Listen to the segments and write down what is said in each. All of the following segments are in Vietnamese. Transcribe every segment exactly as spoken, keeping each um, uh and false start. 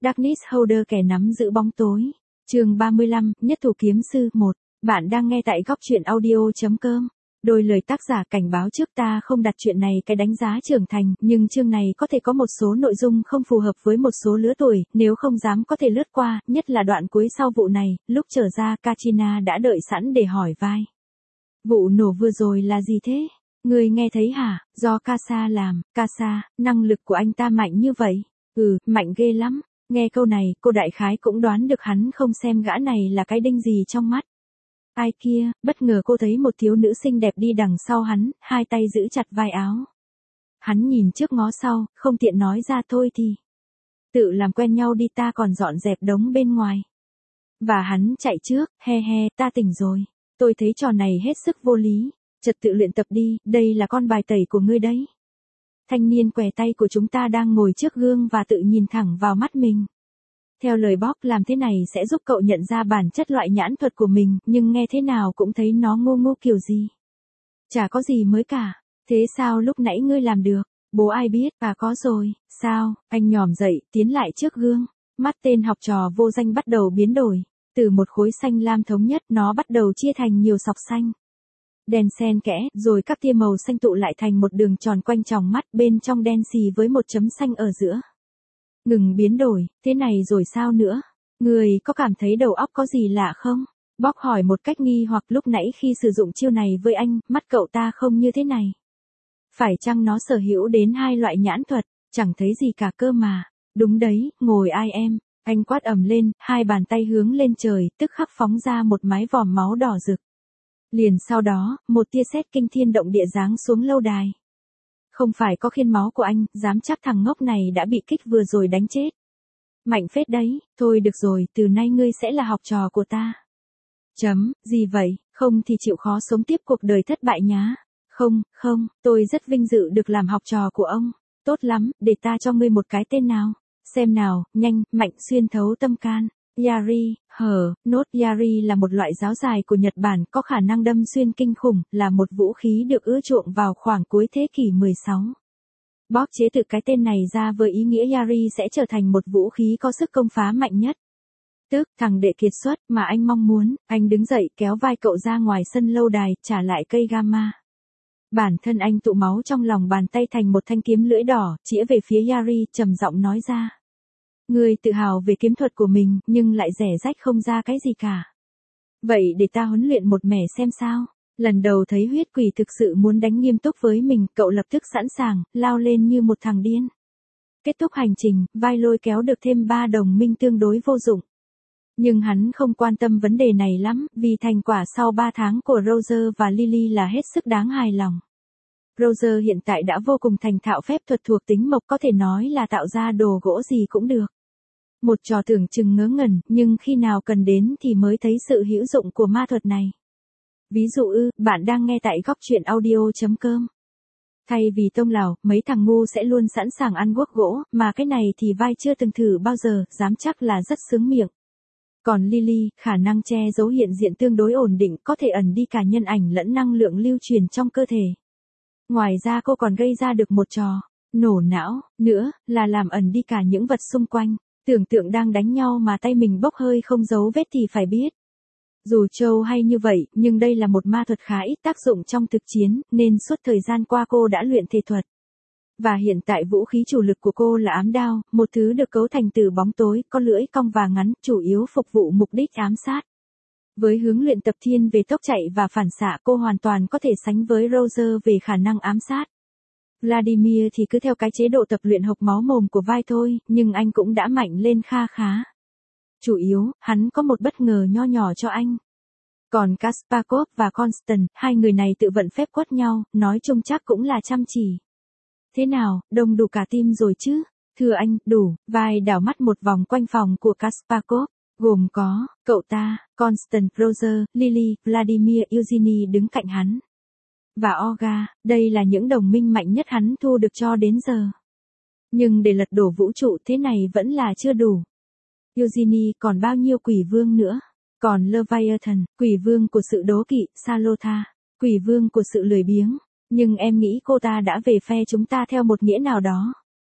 Darkness Holder kẻ nắm giữ bóng tối. Chương ba mươi lăm, Nhất thủ kiếm sư một. Bạn đang nghe tại góc truyện audio chấm com. Đôi lời tác giả cảnh báo trước ta không đặt chuyện này cái đánh giá trưởng thành, nhưng chương này có thể có một số nội dung không phù hợp với một số lứa tuổi, nếu không dám có thể lướt qua, nhất là đoạn cuối sau vụ này, lúc trở ra Katrina đã đợi sẵn để hỏi vai. Vụ nổ vừa rồi là gì thế? Người nghe thấy hả? Do Casa làm. Casa, năng lực của anh ta mạnh như vậy? Ừ, mạnh ghê lắm. Nghe câu này, cô đại khái cũng đoán được hắn không xem gã này là cái đinh gì trong mắt. Ai kia, bất ngờ cô thấy một thiếu nữ xinh đẹp đi đằng sau hắn, hai tay giữ chặt vai áo. Hắn nhìn trước ngó sau, không tiện nói ra thôi thì. Tự làm quen nhau đi, ta còn dọn dẹp đống bên ngoài. Và hắn chạy trước, he he, ta tỉnh rồi. Tôi thấy trò này hết sức vô lý. Trật tự luyện tập đi, đây là con bài tẩy của ngươi đấy. Thanh niên què tay của chúng ta đang ngồi trước gương và tự nhìn thẳng vào mắt mình. Theo lời Bob, làm thế này sẽ giúp cậu nhận ra bản chất loại nhãn thuật của mình, nhưng nghe thế nào cũng thấy nó ngô ngô kiểu gì. Chả có gì mới cả. Thế sao lúc nãy ngươi làm được? Bố ai biết, à có rồi, sao? Anh nhòm dậy, tiến lại trước gương. Mắt tên học trò vô danh bắt đầu biến đổi. Từ một khối xanh lam thống nhất, nó bắt đầu chia thành nhiều sọc xanh. Đen xen kẽ, rồi các tia màu xanh tụ lại thành một đường tròn quanh tròng mắt, bên trong đen xì với một chấm xanh ở giữa. Ngừng biến đổi, thế này rồi sao nữa? Người có cảm thấy đầu óc có gì lạ không? Bob hỏi một cách nghi hoặc. Lúc nãy khi sử dụng chiêu này với anh, mắt cậu ta không như thế này. Phải chăng nó sở hữu đến hai loại nhãn thuật? Chẳng thấy gì cả cơ mà. Đúng đấy, ngồi ai em? Anh quát ầm lên, hai bàn tay hướng lên trời, tức khắc phóng ra một mái vòm máu đỏ rực. Liền sau đó, một tia sét kinh thiên động địa giáng xuống lâu đài. Không phải có khiên máu của anh, dám chắc thằng ngốc này đã bị kích vừa rồi đánh chết. Mạnh phết đấy, thôi được rồi, từ nay ngươi sẽ là học trò của ta. Chấm, gì vậy, không thì chịu khó sống tiếp cuộc đời thất bại nhá. Không, không, tôi rất vinh dự được làm học trò của ông. Tốt lắm, để ta cho ngươi một cái tên nào. Xem nào, nhanh, mạnh xuyên thấu tâm can. Yari, hờ, nốt Yari là một loại giáo dài của Nhật Bản có khả năng đâm xuyên kinh khủng, là một vũ khí được ưa chuộng vào khoảng cuối thế kỷ mười sáu. Bob chế thực cái tên này ra với ý nghĩa Yari sẽ trở thành một vũ khí có sức công phá mạnh nhất. Tức, thằng đệ kiệt xuất mà anh mong muốn. Anh đứng dậy kéo vai cậu ra ngoài sân lâu đài, trả lại cây gamma. Bản thân anh tụ máu trong lòng bàn tay thành một thanh kiếm lưỡi đỏ, chĩa về phía Yari, trầm giọng nói ra. Ngươi tự hào về kiếm thuật của mình, nhưng lại rẻ rách không ra cái gì cả. Vậy để ta huấn luyện một mẻ xem sao. Lần đầu thấy huyết quỷ thực sự muốn đánh nghiêm túc với mình, cậu lập tức sẵn sàng, lao lên như một thằng điên. Kết thúc hành trình, vai lôi kéo được thêm ba đồng minh tương đối vô dụng. Nhưng hắn không quan tâm vấn đề này lắm, vì thành quả sau ba tháng của Roger và Lily là hết sức đáng hài lòng. Roger hiện tại đã vô cùng thành thạo phép thuật thuộc tính mộc, có thể nói là tạo ra đồ gỗ gì cũng được. Một trò tưởng chừng ngớ ngẩn, nhưng khi nào cần đến thì mới thấy sự hữu dụng của ma thuật này. Ví dụ ư, bạn đang nghe tại góc truyện audio chấm com. Thay vì tông lào, mấy thằng ngu sẽ luôn sẵn sàng ăn guốc gỗ, mà cái này thì vai chưa từng thử bao giờ, dám chắc là rất sướng miệng. Còn Lily, khả năng che giấu hiện diện tương đối ổn định, có thể ẩn đi cả nhân ảnh lẫn năng lượng lưu truyền trong cơ thể. Ngoài ra cô còn gây ra được một trò nổ não nữa, là làm ẩn đi cả những vật xung quanh. Tưởng tượng đang đánh nhau mà tay mình bốc hơi không dấu vết thì phải biết. Dù trâu hay như vậy, nhưng đây là một ma thuật khá ít tác dụng trong thực chiến, nên suốt thời gian qua cô đã luyện thể thuật. Và hiện tại vũ khí chủ lực của cô là ám đao, một thứ được cấu thành từ bóng tối, có lưỡi cong và ngắn, chủ yếu phục vụ mục đích ám sát. Với hướng luyện tập thiên về tốc chạy và phản xạ, cô hoàn toàn có thể sánh với Roger về khả năng ám sát. Vladimir thì cứ theo cái chế độ tập luyện hộc máu mồm của vai thôi, nhưng anh cũng đã mạnh lên kha khá. Chủ yếu, hắn có một bất ngờ nho nhỏ cho anh. Còn Kaspakov và Constant, hai người này tự vận phép quất nhau, nói chung chắc cũng là chăm chỉ. Thế nào, đông đủ cả team rồi chứ? Thưa anh, đủ. Vai đảo mắt một vòng quanh phòng của Kaspakov, gồm có, cậu ta, Constant, Roger, Lily, Vladimir, Eugenie đứng cạnh hắn. Và Olga, đây là những đồng minh mạnh nhất hắn thu được cho đến giờ. Nhưng để lật đổ vũ trụ thế này vẫn là chưa đủ. Eugenie, còn bao nhiêu quỷ vương nữa? Còn Leviathan, quỷ vương của sự đố kỵ, Salotha, quỷ vương của sự lười biếng. Nhưng em nghĩ cô ta đã về phe chúng ta theo một nghĩa nào đó.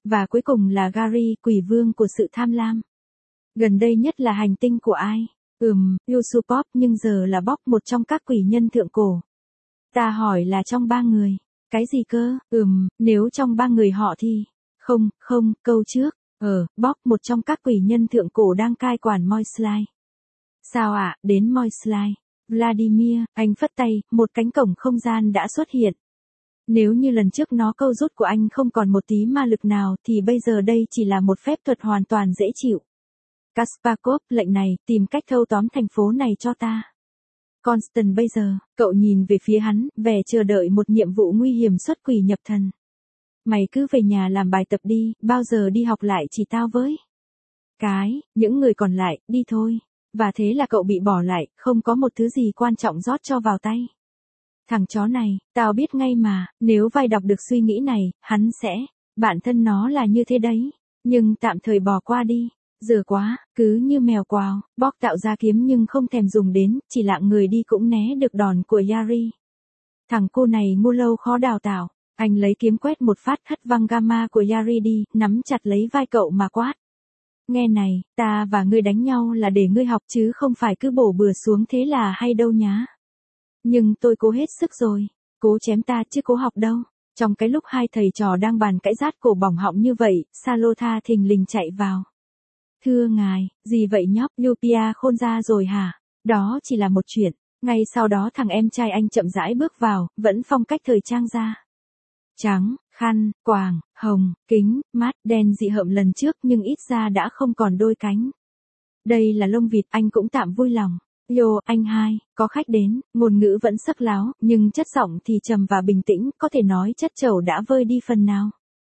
Và cuối cùng là Gary, quỷ vương của sự tham lam. Gần đây nhất là hành tinh của ai? Ừm, Yusupov, nhưng giờ là Bóc, một trong các quỷ nhân thượng cổ. Ta hỏi là trong ba người. Cái gì cơ? Ừm, nếu trong ba người họ thì... Không, không, câu trước. Ờ, Bóc, một trong các quỷ nhân thượng cổ đang cai quản Moisly. Sao ạ, à, đến Moisly. Vladimir, anh phất tay, một cánh cổng không gian đã xuất hiện. Nếu như lần trước nó câu rút của anh không còn một tí ma lực nào thì bây giờ đây chỉ là một phép thuật hoàn toàn dễ chịu. Kaspakov, lệnh này, tìm cách thâu tóm thành phố này cho ta. Constant bây giờ, cậu nhìn về phía hắn, vẻ chờ đợi một nhiệm vụ nguy hiểm xuất quỷ nhập thần. Mày cứ về nhà làm bài tập đi, bao giờ đi học lại chỉ tao với. Cái, những người còn lại, đi thôi. Và thế là cậu bị bỏ lại, không có một thứ gì quan trọng rót cho vào tay. Thằng chó này, tao biết ngay mà, nếu vai đọc được suy nghĩ này, hắn sẽ, bản thân nó là như thế đấy. Nhưng tạm thời bỏ qua đi. Giờ quá, cứ như mèo quào, Bóc tạo ra kiếm nhưng không thèm dùng đến, chỉ lặng người đi cũng né được đòn của Yari. Thằng cô này ngu lâu khó đào tạo, anh lấy kiếm quét một phát hất văng gamma của Yari đi, nắm chặt lấy vai cậu mà quát. Nghe này, ta và ngươi đánh nhau là để ngươi học chứ không phải cứ bổ bừa xuống thế là hay đâu nhá. Nhưng tôi cố hết sức rồi, cố chém ta chứ cố học đâu. Trong cái lúc hai thầy trò đang bàn cãi rát cổ bỏng họng như vậy, Salotha thình lình chạy vào. Thưa ngài, gì vậy nhóc, Lupia khôn ra rồi hả? Đó chỉ là một chuyện. Ngay sau đó thằng em trai anh chậm rãi bước vào, vẫn phong cách thời trang ra. Trắng, khăn, quàng, hồng, kính, mát, đen dị hợm lần trước nhưng ít ra đã không còn đôi cánh. Đây là lông vịt, anh cũng tạm vui lòng. Yo, anh hai, có khách đến, ngôn ngữ vẫn sắc láo, nhưng chất giọng thì trầm và bình tĩnh, có thể nói chất trầu đã vơi đi phần nào.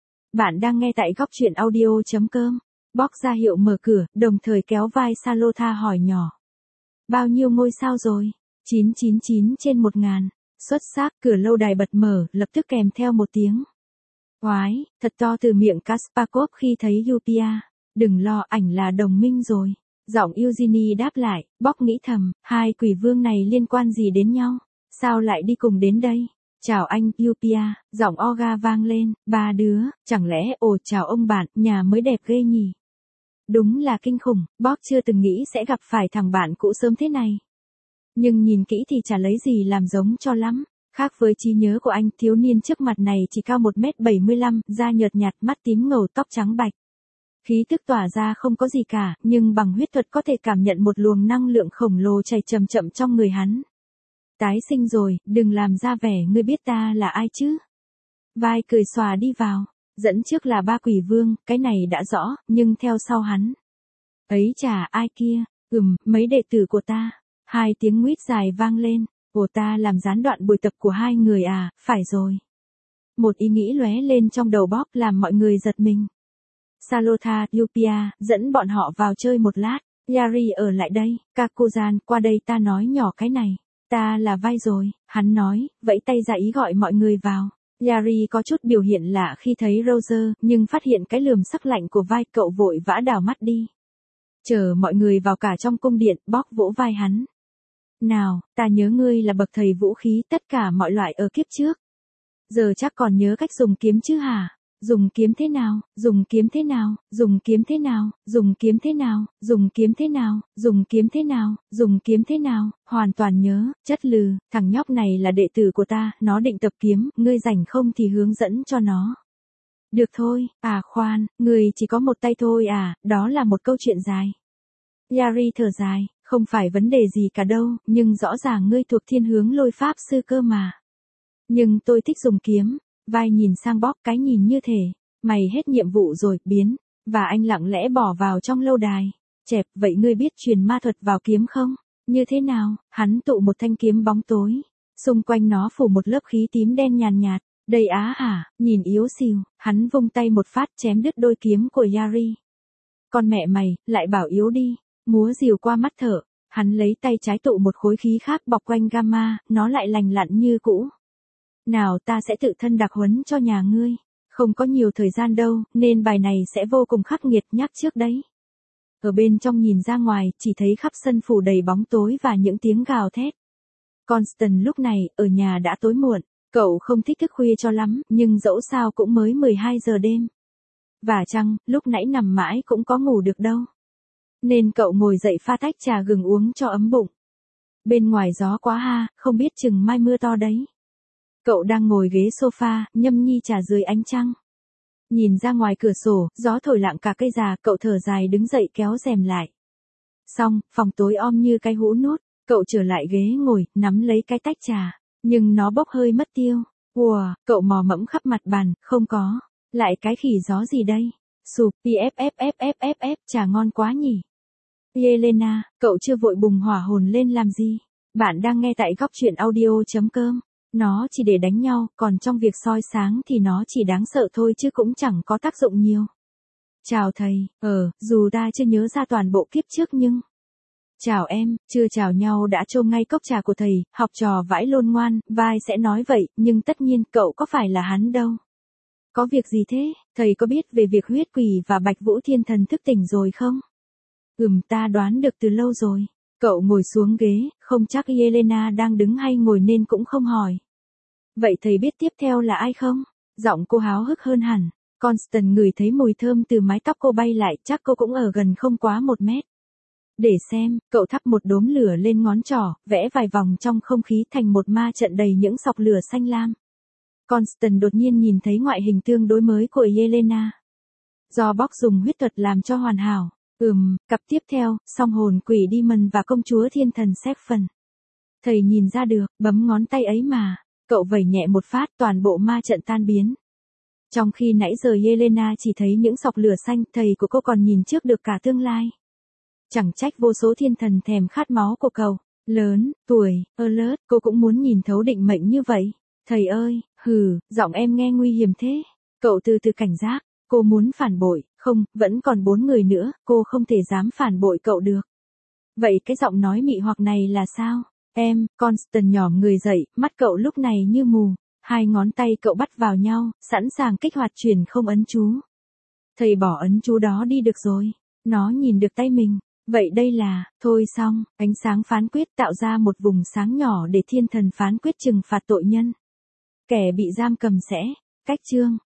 Bạn đang nghe tại góc truyện audio chấm com. Bóc ra hiệu mở cửa, đồng thời kéo vai Salotha hỏi nhỏ. Bao nhiêu ngôi sao rồi? chín chín chín trên một ngàn. Xuất sắc, cửa lâu đài bật mở, lập tức kèm theo một tiếng. Oái, thật to từ miệng Kaspakov khi thấy Yupia. Đừng lo, ảnh là đồng minh rồi. Giọng Eugenie đáp lại, Bóc nghĩ thầm, hai quỷ vương này liên quan gì đến nhau? Sao lại đi cùng đến đây? Chào anh, Yupia, giọng Olga vang lên, ba đứa, chẳng lẽ, ồ chào ông bạn, nhà mới đẹp ghê nhỉ? Đúng là kinh khủng, Bóc chưa từng nghĩ sẽ gặp phải thằng bạn cũ sớm thế này. Nhưng nhìn kỹ thì chả lấy gì làm giống cho lắm. Khác với trí nhớ của anh, thiếu niên trước mặt này chỉ cao một mét bảy mươi lăm, da nhợt nhạt, mắt tím ngầu, tóc trắng bạch. Khí tức tỏa ra không có gì cả, nhưng bằng huyết thuật có thể cảm nhận một luồng năng lượng khổng lồ chảy chậm chậm trong người hắn. Tái sinh rồi, đừng làm ra vẻ ngươi biết ta là ai chứ. Vai cười xòa đi vào, dẫn trước là ba quỷ vương, cái này đã rõ, nhưng theo sau hắn. Ấy chà, ai kia, ừm, mấy đệ tử của ta. Hai tiếng nguýt dài vang lên, ồ ta làm gián đoạn buổi tập của hai người à, phải rồi. Một ý nghĩ lóe lên trong đầu Bóc làm mọi người giật mình. Salotha, Yupia, dẫn bọn họ vào chơi một lát. Yari ở lại đây, Kakuzan, qua đây ta nói nhỏ cái này. Ta là vai rồi, hắn nói, vẫy tay ra ý gọi mọi người vào. Yari có chút biểu hiện lạ khi thấy Roger, nhưng phát hiện cái lườm sắc lạnh của vai, cậu vội vã đảo mắt đi. Chờ mọi người vào cả trong cung điện, Bóc vỗ vai hắn. Nào, ta nhớ ngươi là bậc thầy vũ khí tất cả mọi loại ở kiếp trước. Giờ chắc còn nhớ cách dùng kiếm chứ hả? Dùng kiếm thế nào, dùng kiếm thế nào, dùng kiếm thế nào, dùng kiếm thế nào, dùng kiếm thế nào, dùng kiếm thế nào, dùng kiếm thế nào, hoàn toàn nhớ, chất lừ, thằng nhóc này là đệ tử của ta, nó định tập kiếm, ngươi rảnh không thì hướng dẫn cho nó. Được thôi, à khoan, ngươi chỉ có một tay thôi à, đó là một câu chuyện dài. Yari thở dài, không phải vấn đề gì cả đâu, nhưng rõ ràng ngươi thuộc thiên hướng lôi pháp sư cơ mà. Nhưng tôi thích dùng kiếm. Vai nhìn sang Bóc, cái nhìn như thể, mày hết nhiệm vụ rồi, biến, và anh lặng lẽ bỏ vào trong lâu đài. Chẹp, vậy ngươi biết truyền ma thuật vào kiếm không? Như thế nào? Hắn tụ một thanh kiếm bóng tối, xung quanh nó phủ một lớp khí tím đen nhàn nhạt, đầy á hả, nhìn yếu xìu, hắn vung tay một phát chém đứt đôi kiếm của Yari. Con mẹ mày, lại bảo yếu đi, múa rìu qua mắt thở, hắn lấy tay trái tụ một khối khí khác bọc quanh gamma, nó lại lành lặn như cũ. Nào ta sẽ tự thân đặc huấn cho nhà ngươi, không có nhiều thời gian đâu, nên bài này sẽ vô cùng khắc nghiệt nhắc trước đấy. Ở bên trong nhìn ra ngoài, chỉ thấy khắp sân phủ đầy bóng tối và những tiếng gào thét. Constant lúc này, ở nhà đã tối muộn, cậu không thích thức khuya cho lắm, nhưng dẫu sao cũng mới mười hai giờ đêm. Và chăng, lúc nãy nằm mãi cũng có ngủ được đâu. Nên cậu ngồi dậy pha tách trà gừng uống cho ấm bụng. Bên ngoài gió quá ha, không biết chừng mai mưa to đấy. Cậu đang ngồi ghế sofa, nhâm nhi trà dưới ánh trăng. Nhìn ra ngoài cửa sổ, gió thổi lặng cả cây già, cậu thở dài đứng dậy kéo rèm lại. Xong, phòng tối om như cái hũ nút, cậu trở lại ghế ngồi, nắm lấy cái tách trà, nhưng nó bốc hơi mất tiêu. Ùa, cậu mò mẫm khắp mặt bàn, không có. Lại cái khỉ gió gì đây? Sụp, iffffff, trà ngon quá nhỉ. Yelena, cậu chưa vội bùng hỏa hồn lên làm gì? Bạn đang nghe tại góc truyện audio.com. Nó chỉ để đánh nhau, còn trong việc soi sáng thì nó chỉ đáng sợ thôi chứ cũng chẳng có tác dụng nhiều. Chào thầy, ờ, dù ta chưa nhớ ra toàn bộ kiếp trước nhưng... Chào em, chưa chào nhau đã chôm ngay cốc trà của thầy, học trò vãi lôn ngoan, vai sẽ nói vậy, nhưng tất nhiên cậu có phải là hắn đâu. Có việc gì thế, thầy có biết về việc huyết quỷ và Bạch Vũ Thiên Thần thức tỉnh rồi không? Ừm, ta đoán được từ lâu rồi. Cậu ngồi xuống ghế, không chắc Yelena đang đứng hay ngồi nên cũng không hỏi. Vậy thầy biết tiếp theo là ai không? Giọng cô háo hức hơn hẳn. Constance ngửi thấy mùi thơm từ mái tóc cô bay lại, chắc cô cũng ở gần không quá một mét. Để xem, cậu thắp một đốm lửa lên ngón trỏ, vẽ vài vòng trong không khí thành một ma trận đầy những sọc lửa xanh lam. Constance đột nhiên nhìn thấy ngoại hình tương đối mới của Yelena. Do Box dùng huyết thuật làm cho hoàn hảo. Ừm, cặp tiếp theo, song hồn quỷ Demon và công chúa thiên thần Sephon. Thầy nhìn ra được, bấm ngón tay ấy mà. Cậu vẩy nhẹ một phát, toàn bộ ma trận tan biến. Trong khi nãy giờ Yelena chỉ thấy những sọc lửa xanh, thầy của cô còn nhìn trước được cả tương lai. Chẳng trách vô số thiên thần thèm khát máu của cậu. Lớn, tuổi, alert, cô cũng muốn nhìn thấu định mệnh như vậy. Thầy ơi, hừ, giọng em nghe nguy hiểm thế. Cậu từ từ cảnh giác, cô muốn phản bội, không, vẫn còn bốn người nữa, cô không thể dám phản bội cậu được. Vậy cái giọng nói mị hoặc này là sao? Em, Constance nhỏm người dậy, mắt cậu lúc này như mù. Hai ngón tay cậu bắt vào nhau, sẵn sàng kích hoạt truyền không ấn chú. Thầy bỏ ấn chú đó đi được rồi. Nó nhìn được tay mình. Vậy đây là, thôi xong, ánh sáng phán quyết tạo ra một vùng sáng nhỏ để thiên thần phán quyết trừng phạt tội nhân. Kẻ bị giam cầm sẽ, cách chương.